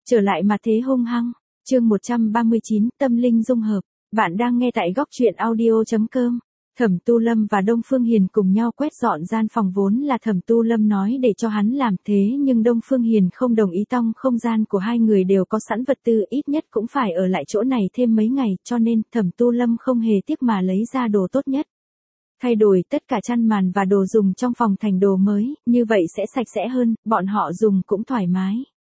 Trở lại mà thế hung hăng. Chương 139, tâm linh dung hợp. Bạn đang nghe tại góc truyện audio.com. Thẩm Tu Lâm và Đông Phương Hiền cùng nhau quét dọn gian phòng vốn là Thẩm Tu Lâm nói để cho hắn làm thế, nhưng Đông Phương Hiền không đồng ý. Trong không gian của hai người đều có sẵn vật tư, ít nhất cũng phải ở lại chỗ này thêm mấy ngày, cho nên Thẩm Tu Lâm không hề tiếc mà lấy ra đồ tốt nhất. Thay đổi tất cả chăn màn và đồ dùng trong phòng thành đồ mới, như vậy sẽ sạch sẽ hơn, bọn họ dùng cũng thoải mái.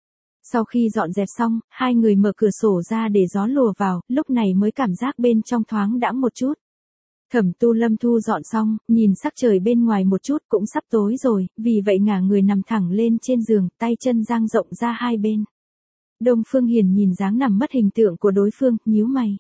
Sau khi dọn dẹp xong, hai người mở cửa sổ ra để gió lùa vào, lúc này mới cảm giác bên trong thoáng đãng một chút. Thẩm Tu Lâm thu dọn xong, nhìn sắc trời bên ngoài một chút cũng sắp tối rồi, vì vậy ngả người nằm thẳng lên trên giường, tay chân dang rộng ra hai bên. Đông Phương Hiền nhìn dáng nằm mất hình tượng của đối phương, nhíu mày.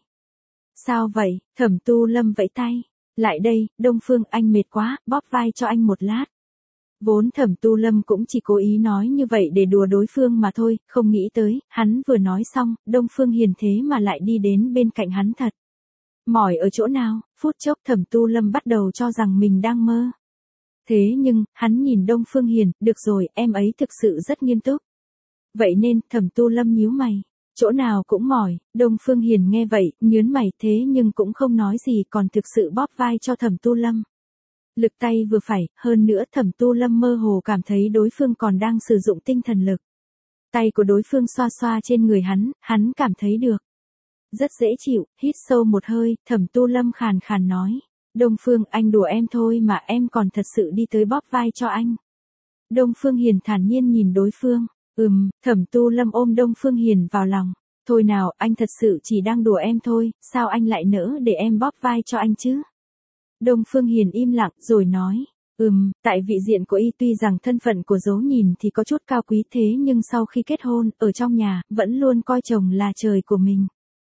Sao vậy? Thẩm Tu Lâm vẫy tay. Lại đây, Đông Phương, anh mệt quá, bóp vai cho anh một lát. Vốn Thẩm Tu Lâm cũng chỉ cố ý nói như vậy để đùa đối phương mà thôi, không nghĩ tới, hắn vừa nói xong, Đông Phương Hiền thế mà lại đi đến bên cạnh hắn thật. Mỏi ở chỗ nào? Phút chốc Thẩm Tu Lâm bắt đầu cho rằng mình đang mơ. Thế nhưng, hắn nhìn Đông Phương Hiền, được rồi, em ấy thực sự rất nghiêm túc. Vậy nên, Thẩm Tu Lâm nhíu mày. Chỗ nào cũng mỏi. Đông Phương Hiền nghe vậy, nhớn mày, thế nhưng cũng không nói gì, còn thực sự bóp vai cho Thẩm Tu Lâm. Lực tay vừa phải, hơn nữa Thẩm Tu Lâm mơ hồ cảm thấy đối phương còn đang sử dụng tinh thần lực. Tay của đối phương xoa xoa trên người hắn cảm thấy được. Rất dễ chịu, hít sâu một hơi, Thẩm Tu Lâm khàn khàn nói. Đông Phương, anh đùa em thôi mà em còn thật sự đi tới bóp vai cho anh. Đông Phương Hiền thản nhiên nhìn đối phương. Thẩm Tu Lâm ôm Đông Phương Hiền vào lòng. Thôi nào, anh thật sự chỉ đang đùa em thôi, sao anh lại nỡ để em bóp vai cho anh chứ? Đông Phương Hiền im lặng rồi nói. Tại vị diện của y tuy rằng thân phận của dấu nhìn thì có chút cao quý, thế nhưng sau khi kết hôn, ở trong nhà, vẫn luôn coi chồng là trời của mình.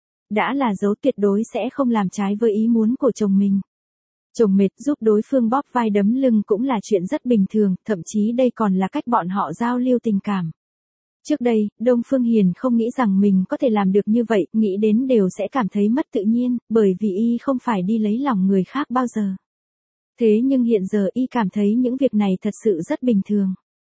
Đã là dấu tuyệt đối sẽ không làm trái với ý muốn của chồng mình. Chồng mệt giúp đối phương bóp vai đấm lưng cũng là chuyện rất bình thường, thậm chí đây còn là cách bọn họ giao lưu tình cảm. Trước đây, Đông Phương Hiền không nghĩ rằng mình có thể làm được như vậy, nghĩ đến đều sẽ cảm thấy mất tự nhiên, bởi vì y không phải đi lấy lòng người khác bao giờ. Thế nhưng hiện giờ y cảm thấy những việc này thật sự rất bình thường.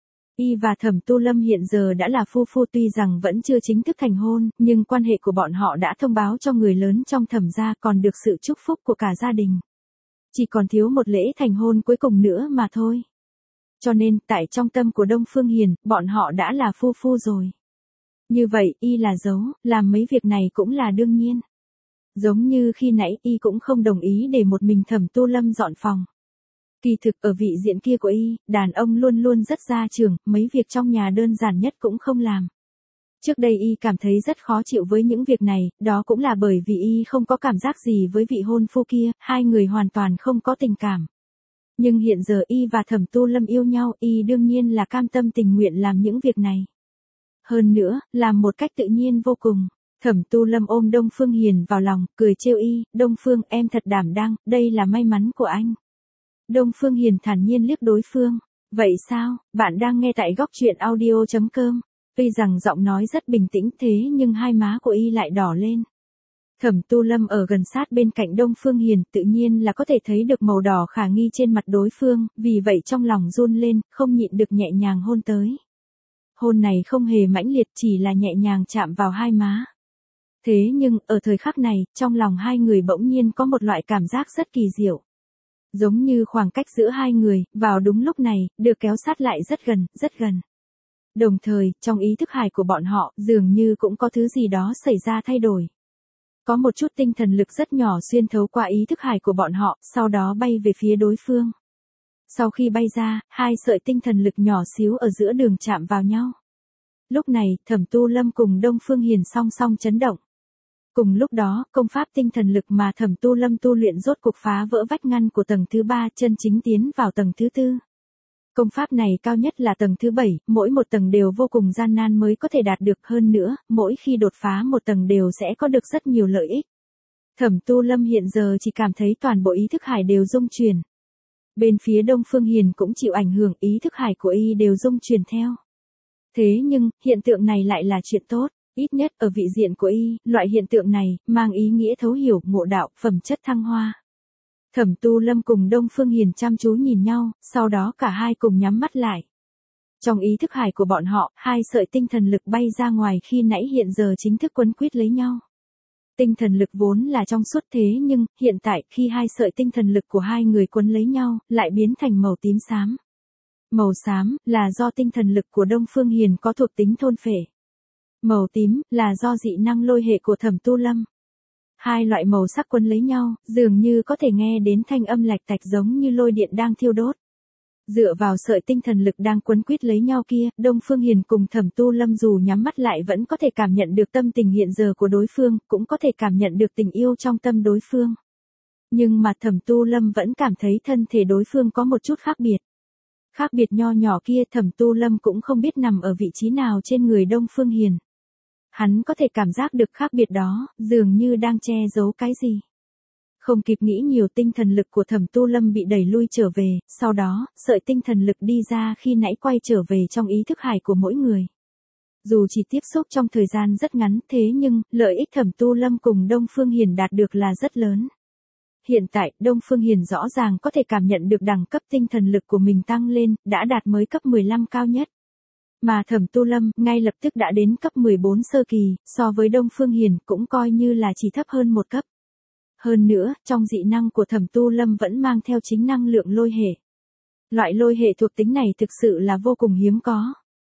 Y và Thẩm Tu Lâm hiện giờ đã là phu phu, tuy rằng vẫn chưa chính thức thành hôn, nhưng quan hệ của bọn họ đã thông báo cho người lớn trong Thẩm gia, còn được sự chúc phúc của cả gia đình. Chỉ còn thiếu một lễ thành hôn cuối cùng nữa mà thôi. Cho nên, tại trong tâm của Đông Phương Hiền, bọn họ đã là phu phu rồi. Như vậy, y là dấu, làm mấy việc này cũng là đương nhiên. Giống như khi nãy, y cũng không đồng ý để một mình Thẩm Tu Lâm dọn phòng. Kỳ thực ở vị diện kia của y, đàn ông luôn luôn rất gia trưởng, mấy việc trong nhà đơn giản nhất cũng không làm. Trước đây y cảm thấy rất khó chịu với những việc này, đó cũng là bởi vì y không có cảm giác gì với vị hôn phu kia, hai người hoàn toàn không có tình cảm. Nhưng hiện giờ y và Thẩm Tu Lâm yêu nhau, y đương nhiên là cam tâm tình nguyện làm những việc này. Hơn nữa, làm một cách tự nhiên vô cùng. Thẩm Tu Lâm ôm Đông Phương Hiền vào lòng, cười trêu y, Đông Phương, em thật đảm đang, đây là may mắn của anh. Đông Phương Hiền thản nhiên liếc đối phương. Vậy sao, bạn đang nghe tại góc truyện audio.com. Tuy rằng giọng nói rất bình tĩnh thế nhưng hai má của y lại đỏ lên. Thẩm Tu Lâm ở gần sát bên cạnh Đông Phương Hiền, tự nhiên là có thể thấy được màu đỏ khả nghi trên mặt đối phương, vì vậy trong lòng run lên, không nhịn được nhẹ nhàng hôn tới. Hôn này không hề mãnh liệt, chỉ là nhẹ nhàng chạm vào hai má. Thế nhưng, ở thời khắc này, trong lòng hai người bỗng nhiên có một loại cảm giác rất kỳ diệu. Giống như khoảng cách giữa hai người, vào đúng lúc này, được kéo sát lại rất gần, rất gần. Đồng thời, trong ý thức hải của bọn họ, dường như cũng có thứ gì đó xảy ra thay đổi. Có một chút tinh thần lực rất nhỏ xuyên thấu qua ý thức hải của bọn họ, sau đó bay về phía đối phương. Sau khi bay ra, hai sợi tinh thần lực nhỏ xíu ở giữa đường chạm vào nhau. Lúc này, Thẩm Tu Lâm cùng Đông Phương Hiền song song chấn động. Cùng lúc đó, công pháp tinh thần lực mà Thẩm Tu Lâm tu luyện rốt cuộc phá vỡ vách ngăn của tầng thứ 3, chân chính tiến vào tầng thứ 4. Công pháp này cao nhất là tầng thứ 7, mỗi một tầng đều vô cùng gian nan mới có thể đạt được, hơn nữa, mỗi khi đột phá một tầng đều sẽ có được rất nhiều lợi ích. Thẩm Tu Lâm hiện giờ chỉ cảm thấy toàn bộ ý thức hải đều rung chuyển. Bên phía Đông Phương Hiền cũng chịu ảnh hưởng, ý thức hải của y đều rung chuyển theo. Thế nhưng, hiện tượng này lại là chuyện tốt, ít nhất ở vị diện của y, loại hiện tượng này, mang ý nghĩa thấu hiểu, ngộ đạo, phẩm chất thăng hoa. Thẩm Tu Lâm cùng Đông Phương Hiền chăm chú nhìn nhau, sau đó cả hai cùng nhắm mắt lại. Trong ý thức hải của bọn họ, hai sợi tinh thần lực bay ra ngoài khi nãy hiện giờ chính thức quấn quýt lấy nhau. Tinh thần lực vốn là trong suốt thế nhưng, hiện tại khi hai sợi tinh thần lực của hai người quấn lấy nhau, lại biến thành màu tím xám. Màu xám là do tinh thần lực của Đông Phương Hiền có thuộc tính thôn phệ. Màu tím là do dị năng lôi hệ của Thẩm Tu Lâm. Hai loại màu sắc quấn lấy nhau, dường như có thể nghe đến thanh âm lạch tạch giống như lôi điện đang thiêu đốt. Dựa vào sợi tinh thần lực đang quấn quýt lấy nhau kia, Đông Phương Hiền cùng Thẩm Tu Lâm dù nhắm mắt lại vẫn có thể cảm nhận được tâm tình hiện giờ của đối phương, cũng có thể cảm nhận được tình yêu trong tâm đối phương. Nhưng mà Thẩm Tu Lâm vẫn cảm thấy thân thể đối phương có một chút khác biệt. Khác biệt nho nhỏ kia Thẩm Tu Lâm cũng không biết nằm ở vị trí nào trên người Đông Phương Hiền. Hắn có thể cảm giác được khác biệt đó, dường như đang che giấu cái gì. Không kịp nghĩ nhiều, tinh thần lực của Thẩm Tu Lâm bị đẩy lui trở về, sau đó, sợi tinh thần lực đi ra khi nãy quay trở về trong ý thức hải của mỗi người. Dù chỉ tiếp xúc trong thời gian rất ngắn thế nhưng, lợi ích Thẩm Tu Lâm cùng Đông Phương Hiền đạt được là rất lớn. Hiện tại, Đông Phương Hiền rõ ràng có thể cảm nhận được đẳng cấp tinh thần lực của mình tăng lên, đã đạt mới cấp 15 cao nhất. Mà Thẩm Tu Lâm ngay lập tức đã đến cấp 14 sơ kỳ, so với Đông Phương Hiền cũng coi như là chỉ thấp hơn một cấp. Hơn nữa, trong dị năng của Thẩm Tu Lâm vẫn mang theo chính năng lượng lôi hệ. Loại lôi hệ thuộc tính này thực sự là vô cùng hiếm có.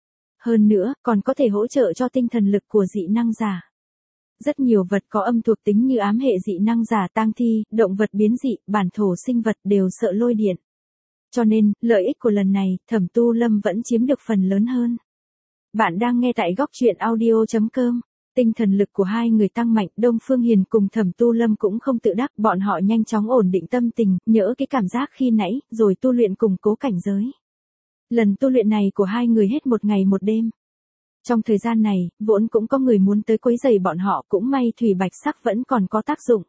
Hơn nữa, còn có thể hỗ trợ cho tinh thần lực của dị năng giả. Rất nhiều vật có âm thuộc tính như ám hệ dị năng giả, tang thi, động vật biến dị, bản thổ sinh vật đều sợ lôi điện. Cho nên, lợi ích của lần này, Thẩm Tu Lâm vẫn chiếm được phần lớn hơn. Bạn đang nghe tại góc truyện audio.com. Tinh thần lực của hai người tăng mạnh, Đông Phương Hiền cùng Thẩm Tu Lâm cũng không tự đắc, bọn họ nhanh chóng ổn định tâm tình, nhỡ cái cảm giác khi nãy, rồi tu luyện củng cố cảnh giới. Lần tu luyện này của hai người hết một ngày một đêm. Trong thời gian này, vốn cũng có người muốn tới quấy rầy bọn họ, cũng may Thủy Bạch Sắc vẫn còn có tác dụng.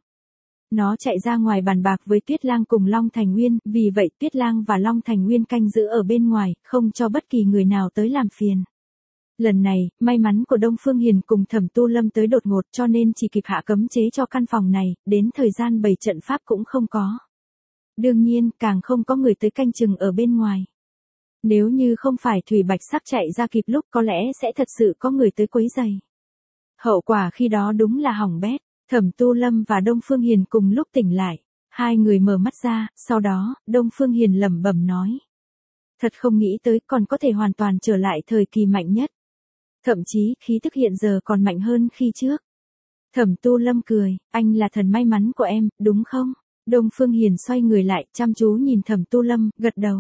Nó chạy ra ngoài bàn bạc với Tuyết Lang cùng Long Thành Nguyên, vì vậy Tuyết Lang và Long Thành Nguyên canh giữ ở bên ngoài, không cho bất kỳ người nào tới làm phiền. Lần này, may mắn của Đông Phương Hiền cùng Thẩm Tu Lâm tới đột ngột cho nên chỉ kịp hạ cấm chế cho căn phòng này, đến thời gian bày trận pháp cũng không có. Đương nhiên, càng không có người tới canh chừng ở bên ngoài. Nếu như không phải Thủy Bạch Sắc chạy ra kịp lúc có lẽ sẽ thật sự có người tới quấy rầy. Hậu quả khi đó đúng là hỏng bét. Thẩm Tu Lâm và Đông Phương Hiền cùng lúc tỉnh lại. Hai người mở mắt ra, sau đó, Đông Phương Hiền lẩm bẩm nói. Thật không nghĩ tới còn có thể hoàn toàn trở lại thời kỳ mạnh nhất. Thậm chí, khí tức hiện giờ còn mạnh hơn khi trước. Thẩm Tu Lâm cười, anh là thần may mắn của em, đúng không? Đông Phương Hiền xoay người lại, chăm chú nhìn Thẩm Tu Lâm, gật đầu.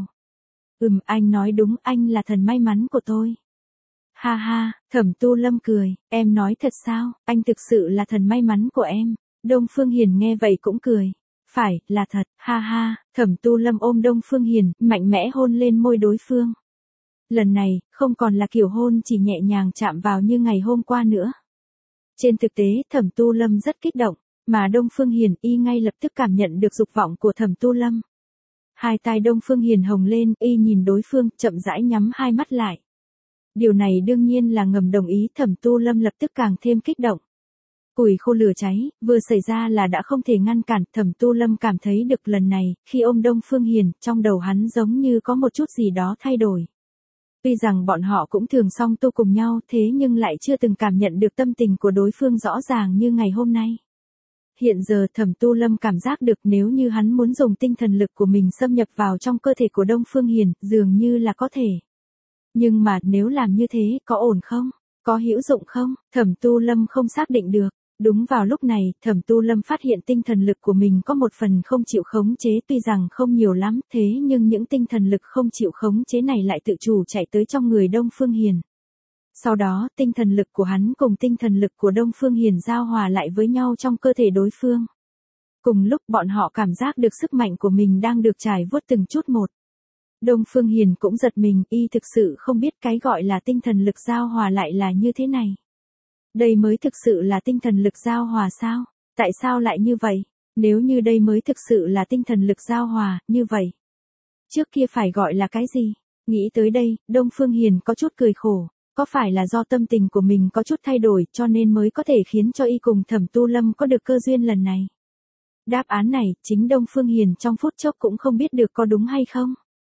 Anh nói đúng, anh là thần may mắn của tôi. Ha ha, Thẩm Tu Lâm cười, em nói thật sao, anh thực sự là thần may mắn của em. Đông Phương Hiền nghe vậy cũng cười. Phải, là thật, ha ha, Thẩm Tu Lâm ôm Đông Phương Hiền, mạnh mẽ hôn lên môi đối phương. Lần này, không còn là kiểu hôn chỉ nhẹ nhàng chạm vào như ngày hôm qua nữa. Trên thực tế, Thẩm Tu Lâm rất kích động, mà Đông Phương Hiền y ngay lập tức cảm nhận được dục vọng của Thẩm Tu Lâm. Hai tai Đông Phương Hiền hồng lên, y nhìn đối phương, chậm rãi nhắm hai mắt lại. Điều này đương nhiên là ngầm đồng ý, Thẩm Tu Lâm lập tức càng thêm kích động. Củi khô lửa cháy, vừa xảy ra là đã không thể ngăn cản, Thẩm Tu Lâm cảm thấy được lần này, khi ôm Đông Phương Hiền, trong đầu hắn giống như có một chút gì đó thay đổi. Tuy rằng bọn họ cũng thường song tu cùng nhau, thế nhưng lại chưa từng cảm nhận được tâm tình của đối phương rõ ràng như ngày hôm nay. Hiện giờ Thẩm Tu Lâm cảm giác được nếu như hắn muốn dùng tinh thần lực của mình xâm nhập vào trong cơ thể của Đông Phương Hiền, dường như là có thể. Nhưng mà nếu làm như thế, có ổn không? Có hữu dụng không? Thẩm Tu Lâm không xác định được. Đúng vào lúc này, Thẩm Tu Lâm phát hiện tinh thần lực của mình có một phần không chịu khống chế, tuy rằng không nhiều lắm, thế nhưng những tinh thần lực không chịu khống chế này lại tự chủ chạy tới trong người Đông Phương Hiền. Sau đó, tinh thần lực của hắn cùng tinh thần lực của Đông Phương Hiền giao hòa lại với nhau trong cơ thể đối phương. Cùng lúc bọn họ cảm giác được sức mạnh của mình đang được trải vuốt từng chút một. Đông Phương Hiền cũng giật mình, y thực sự không biết cái gọi là tinh thần lực giao hòa lại là như thế này. Đây mới thực sự là tinh thần lực giao hòa sao? Tại sao lại như vậy? Nếu như đây mới thực sự là tinh thần lực giao hòa, như vậy. Trước kia phải gọi là cái gì? Nghĩ tới đây, Đông Phương Hiền có chút cười khổ. Có phải là do tâm tình của mình có chút thay đổi cho nên mới có thể khiến cho y cùng Thẩm Tu Lâm có được cơ duyên lần này? Đáp án này, chính Đông Phương Hiền trong phút chốc cũng không biết được có đúng hay không.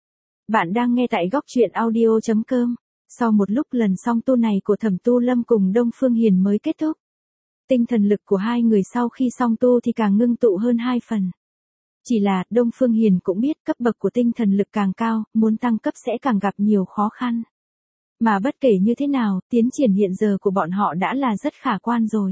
Bạn đang nghe tại góc truyện audio.com. Sau một lúc lần song tu này của Thẩm Tu Lâm cùng Đông Phương Hiền mới kết thúc. Tinh thần lực của hai người sau khi song tu thì càng ngưng tụ hơn 2 phần. Chỉ là Đông Phương Hiền cũng biết cấp bậc của tinh thần lực càng cao, muốn tăng cấp sẽ càng gặp nhiều khó khăn. Mà bất kể như thế nào, tiến triển hiện giờ của bọn họ đã là rất khả quan rồi.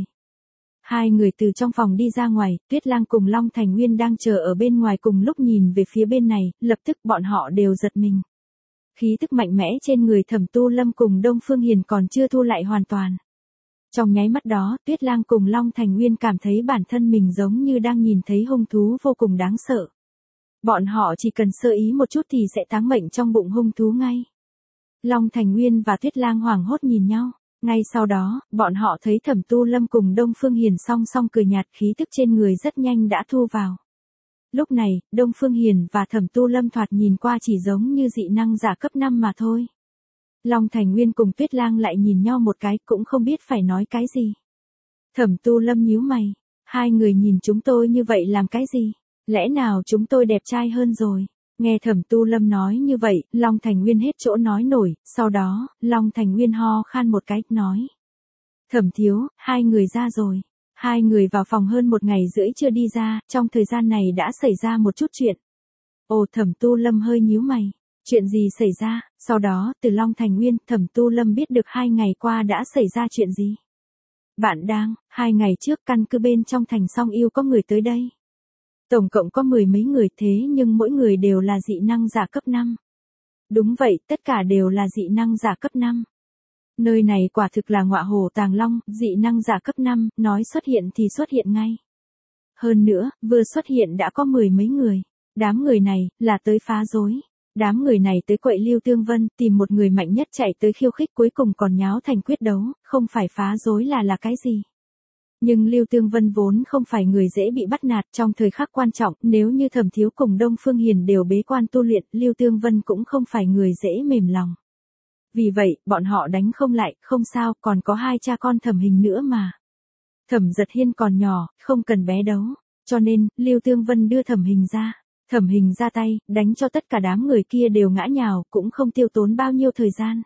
Hai người từ trong phòng đi ra ngoài, Tuyết Lang cùng Long Thành Nguyên đang chờ ở bên ngoài cùng lúc nhìn về phía bên này, lập tức bọn họ đều giật mình. Khí tức mạnh mẽ trên người Thẩm Tu Lâm cùng Đông Phương Hiền còn chưa thu lại hoàn toàn. Trong nháy mắt đó, Tuyết Lang cùng Long Thành Nguyên cảm thấy bản thân mình giống như đang nhìn thấy hung thú vô cùng đáng sợ. Bọn họ chỉ cần sơ ý một chút thì sẽ táng mệnh trong bụng hung thú ngay. Long Thành Nguyên và Tuyết Lang hoảng hốt nhìn nhau. Ngay sau đó, bọn họ thấy Thẩm Tu Lâm cùng Đông Phương Hiền song song cười nhạt, khí tức trên người rất nhanh đã thu vào. Lúc này, Đông Phương Hiền và Thẩm Tu Lâm thoạt nhìn qua chỉ giống như dị năng giả cấp 5 mà thôi. Long Thành Nguyên cùng Tuyết Lang lại nhìn nhau một cái cũng không biết phải nói cái gì. Thẩm Tu Lâm nhíu mày, hai người nhìn chúng tôi như vậy làm cái gì? Lẽ nào chúng tôi đẹp trai hơn rồi? Nghe Thẩm Tu Lâm nói như vậy, Long Thành Nguyên hết chỗ nói nổi, sau đó, Long Thành Nguyên ho khan một cái, nói. Thẩm thiếu, hai người ra rồi. Hai người vào phòng hơn 1 ngày rưỡi chưa đi ra, trong thời gian này đã xảy ra một chút chuyện. Ồ, Thẩm Tu Lâm hơi nhíu mày. Chuyện gì xảy ra? Sau đó, từ Long Thành Nguyên, Thẩm Tu Lâm biết được 2 ngày qua đã xảy ra chuyện gì. Bạn đang, 2 ngày trước căn cứ bên trong thành Song Yêu có người tới đây. Tổng cộng có 10 mấy người thế nhưng mỗi người đều là dị năng giả cấp 5. Đúng vậy, tất cả đều là dị năng giả cấp 5. Nơi này quả thực là ngọa hổ tàng long, dị năng giả cấp 5, nói xuất hiện thì xuất hiện ngay. Hơn nữa, vừa xuất hiện đã có 10 mấy người. Đám người này, là tới phá rối. Đám người này tới quậy Lưu Tương Vân, tìm một người mạnh nhất chạy tới khiêu khích cuối cùng còn nháo thành quyết đấu, không phải phá rối là cái gì. Nhưng Lưu Tương Vân vốn không phải người dễ bị bắt nạt trong thời khắc quan trọng, nếu như Thẩm thiếu cùng Đông Phương Hiền đều bế quan tu luyện, Lưu Tương Vân cũng không phải người dễ mềm lòng. Vì vậy, bọn họ đánh không lại, không sao, còn có 2 cha con Thẩm Hình nữa mà. Thẩm Giật Hiên còn nhỏ, không cần bé đấu, cho nên, Lưu Tương Vân đưa Thẩm Hình ra. Thẩm Hình ra tay, đánh cho tất cả đám người kia đều ngã nhào, cũng không tiêu tốn bao nhiêu thời gian.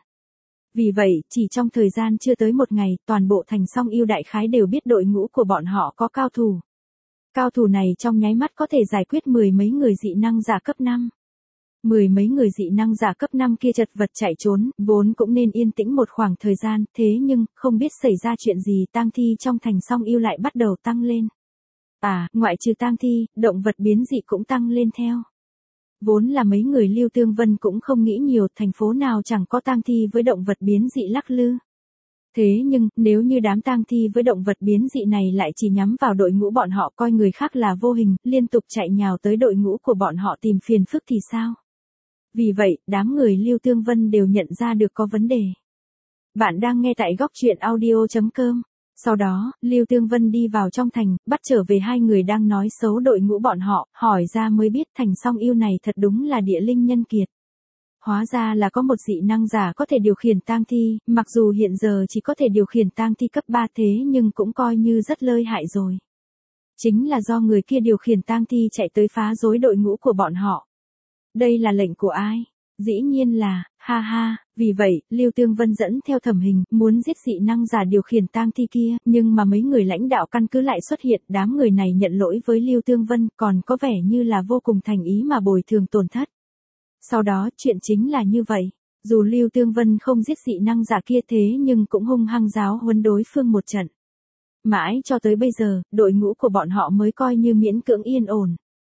Vì vậy, chỉ trong thời gian chưa tới 1 ngày, toàn bộ thành Song Yêu đại khái đều biết đội ngũ của bọn họ có cao thủ. Cao thủ này trong nháy mắt có thể giải quyết 10 mấy người dị năng giả cấp 5. 10 mấy người dị năng giả cấp 5 kia chật vật chạy trốn, vốn cũng nên yên tĩnh một khoảng thời gian, thế nhưng, không biết xảy ra chuyện gì, tang thi trong thành Song Yêu lại bắt đầu tăng lên. Ngoại trừ tang thi, động vật biến dị cũng tăng lên theo. Vốn là mấy người Lưu Tương Vân cũng không nghĩ nhiều, thành phố nào chẳng có tang thi với động vật biến dị lắc lư. Thế nhưng, nếu như đám tang thi với động vật biến dị này lại chỉ nhắm vào đội ngũ bọn họ coi người khác là vô hình, liên tục chạy nhào tới đội ngũ của bọn họ tìm phiền phức thì sao? Vì vậy, đám người Lưu Tương Vân đều nhận ra được có vấn đề. Bạn đang nghe tại góc truyện audio.com. Sau đó, Lưu Tương Vân đi vào trong thành, bắt trở về 2 người đang nói xấu đội ngũ bọn họ, hỏi ra mới biết thành Song Yêu này thật đúng là địa linh nhân kiệt. Hóa ra là có một dị năng giả có thể điều khiển tang thi, mặc dù hiện giờ chỉ có thể điều khiển tang thi cấp 3 thế nhưng cũng coi như rất lợi hại rồi. Chính là do người kia điều khiển tang thi chạy tới phá rối đội ngũ của bọn họ. Đây là lệnh của ai? Dĩ nhiên là, ha ha, vì vậy, Lưu Tương Vân dẫn theo Thẩm Hình, muốn giết dị năng giả điều khiển tang thi kia, nhưng mà mấy người lãnh đạo căn cứ lại xuất hiện, đám người này nhận lỗi với Lưu Tương Vân, còn có vẻ như là vô cùng thành ý mà bồi thường tổn thất. Sau đó, chuyện chính là như vậy, dù Lưu Tương Vân không giết dị năng giả kia thế nhưng cũng hung hăng giáo huấn đối phương một trận. Mãi cho tới bây giờ, đội ngũ của bọn họ mới coi như miễn cưỡng yên ổn.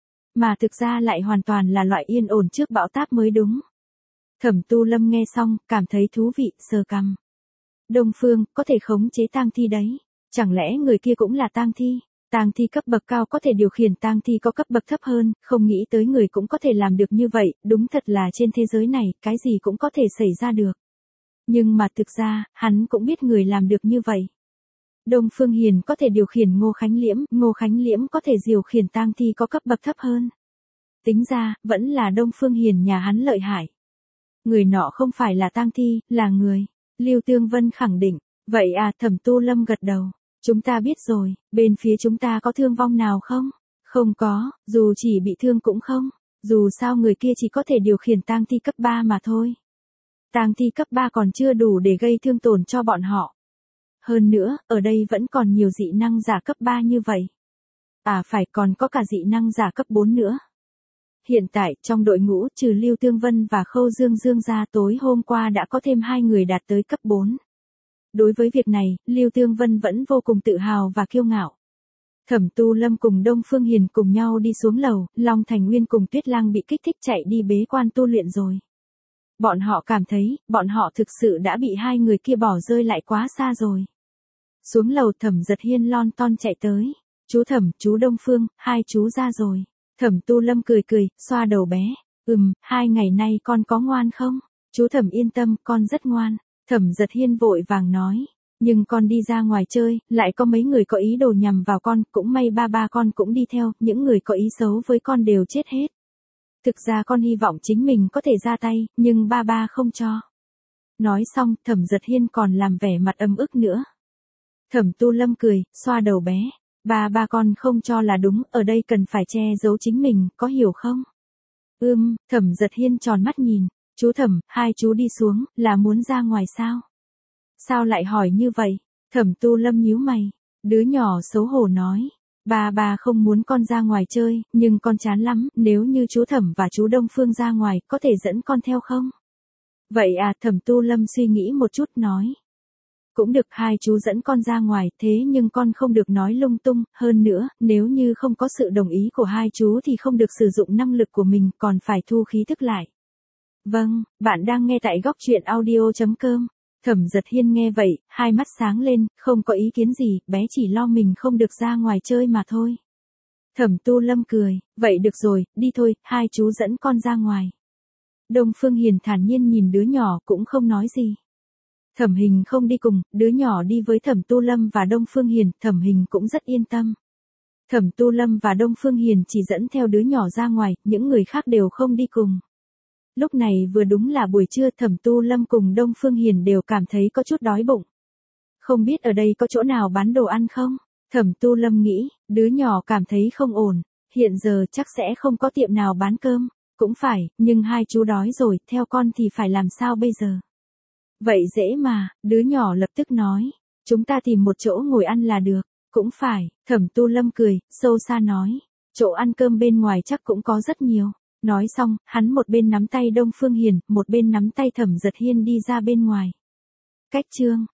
Mà thực ra lại hoàn toàn là loại yên ổn trước bão táp mới đúng. Thẩm Tu Lâm nghe xong, cảm thấy thú vị, sờ cằm. Đông Phương, có thể khống chế tang thi đấy. Chẳng lẽ người kia cũng là tang thi? Tang thi cấp bậc cao có thể điều khiển tang thi có cấp bậc thấp hơn, không nghĩ tới người cũng có thể làm được như vậy, đúng thật là trên thế giới này, cái gì cũng có thể xảy ra được. Nhưng mà thực ra, hắn cũng biết người làm được như vậy. Đông Phương Hiền có thể điều khiển Ngô Khánh Liễm có thể điều khiển tang thi có cấp bậc thấp hơn. Tính ra, vẫn là Đông Phương Hiền nhà hắn lợi hại. Người nọ không phải là tang thi, là người. Lưu Tương Vân khẳng định. Vậy Thẩm Tu Lâm gật đầu. Chúng ta biết rồi, bên phía chúng ta có thương vong nào không? Không có, dù chỉ bị thương cũng không. Dù sao người kia chỉ có thể điều khiển tang thi cấp 3 mà thôi. Tang thi cấp 3 còn chưa đủ để gây thương tổn cho bọn họ. Hơn nữa, ở đây vẫn còn nhiều dị năng giả cấp 3 như vậy. À phải, còn có cả dị năng giả cấp 4 nữa. Hiện tại, trong đội ngũ trừ Lưu Tương Vân và Khâu Dương Dương ra, tối hôm qua đã có thêm 2 người đạt tới cấp 4. Đối với việc này, Lưu Tương Vân vẫn vô cùng tự hào và kiêu ngạo. Thẩm Tu Lâm cùng Đông Phương Hiền cùng nhau đi xuống lầu, Long Thành Nguyên cùng Tuyết Lang bị kích thích chạy đi bế quan tu luyện rồi. Bọn họ cảm thấy, bọn họ thực sự đã bị hai người kia bỏ rơi lại quá xa rồi. Xuống lầu Thẩm Giật Hiên lon ton chạy tới. Chú Thẩm, chú Đông Phương, hai chú ra rồi. Thẩm Tu Lâm cười cười, xoa đầu bé. 2 ngày nay con có ngoan không? Chú Thẩm yên tâm, con rất ngoan. Thẩm Giật Hiên vội vàng nói. Nhưng con đi ra ngoài chơi, lại có mấy người có ý đồ nhằm vào con, cũng may ba con cũng đi theo, những người có ý xấu với con đều chết hết. Thực ra con hy vọng chính mình có thể ra tay, nhưng ba không cho. Nói xong, Thẩm Giật Hiên còn làm vẻ mặt ấm ức nữa. Thẩm Tu Lâm cười, xoa đầu bé. Ba con không cho là đúng, ở đây cần phải che giấu chính mình, có hiểu không? Thẩm Giật Hiên tròn mắt nhìn. Chú Thẩm, hai chú đi xuống, là muốn ra ngoài sao? Sao lại hỏi như vậy? Thẩm Tu Lâm nhíu mày. Đứa nhỏ xấu hổ nói. Ba không muốn con ra ngoài chơi, nhưng con chán lắm, nếu như chú Thẩm và chú Đông Phương ra ngoài, có thể dẫn con theo không? Vậy à, Thẩm Tu Lâm suy nghĩ một chút nói. Cũng được, hai chú dẫn con ra ngoài, thế nhưng con không được nói lung tung, hơn nữa, nếu như không có sự đồng ý của hai chú thì không được sử dụng năng lực của mình, còn phải thu khí thức lại. Vâng, bạn đang nghe tại góc truyện audio.com. Thẩm Giật Hiên nghe vậy, hai mắt sáng lên, không có ý kiến gì, bé chỉ lo mình không được ra ngoài chơi mà thôi. Thẩm Tu Lâm cười, vậy được rồi, đi thôi, hai chú dẫn con ra ngoài. Đông Phương Hiền thản nhiên nhìn đứa nhỏ cũng không nói gì. Thẩm Hình không đi cùng, đứa nhỏ đi với Thẩm Tu Lâm và Đông Phương Hiền, Thẩm Hình cũng rất yên tâm. Thẩm Tu Lâm và Đông Phương Hiền chỉ dẫn theo đứa nhỏ ra ngoài, những người khác đều không đi cùng. Lúc này vừa đúng là buổi trưa, Thẩm Tu Lâm cùng Đông Phương Hiền đều cảm thấy có chút đói bụng. Không biết ở đây có chỗ nào bán đồ ăn không? Thẩm Tu Lâm nghĩ, đứa nhỏ cảm thấy không ổn, hiện giờ chắc sẽ không có tiệm nào bán cơm. Cũng phải, nhưng hai chú đói rồi, theo con thì phải làm sao bây giờ? Vậy dễ mà, đứa nhỏ lập tức nói, chúng ta tìm một chỗ ngồi ăn là được. Cũng phải, Thẩm Tu Lâm cười, sâu xa nói, chỗ ăn cơm bên ngoài chắc cũng có rất nhiều. Nói xong, hắn một bên nắm tay Đông Phương Hiền, một bên nắm tay Thẩm Giật Hiên đi ra bên ngoài. Cách chương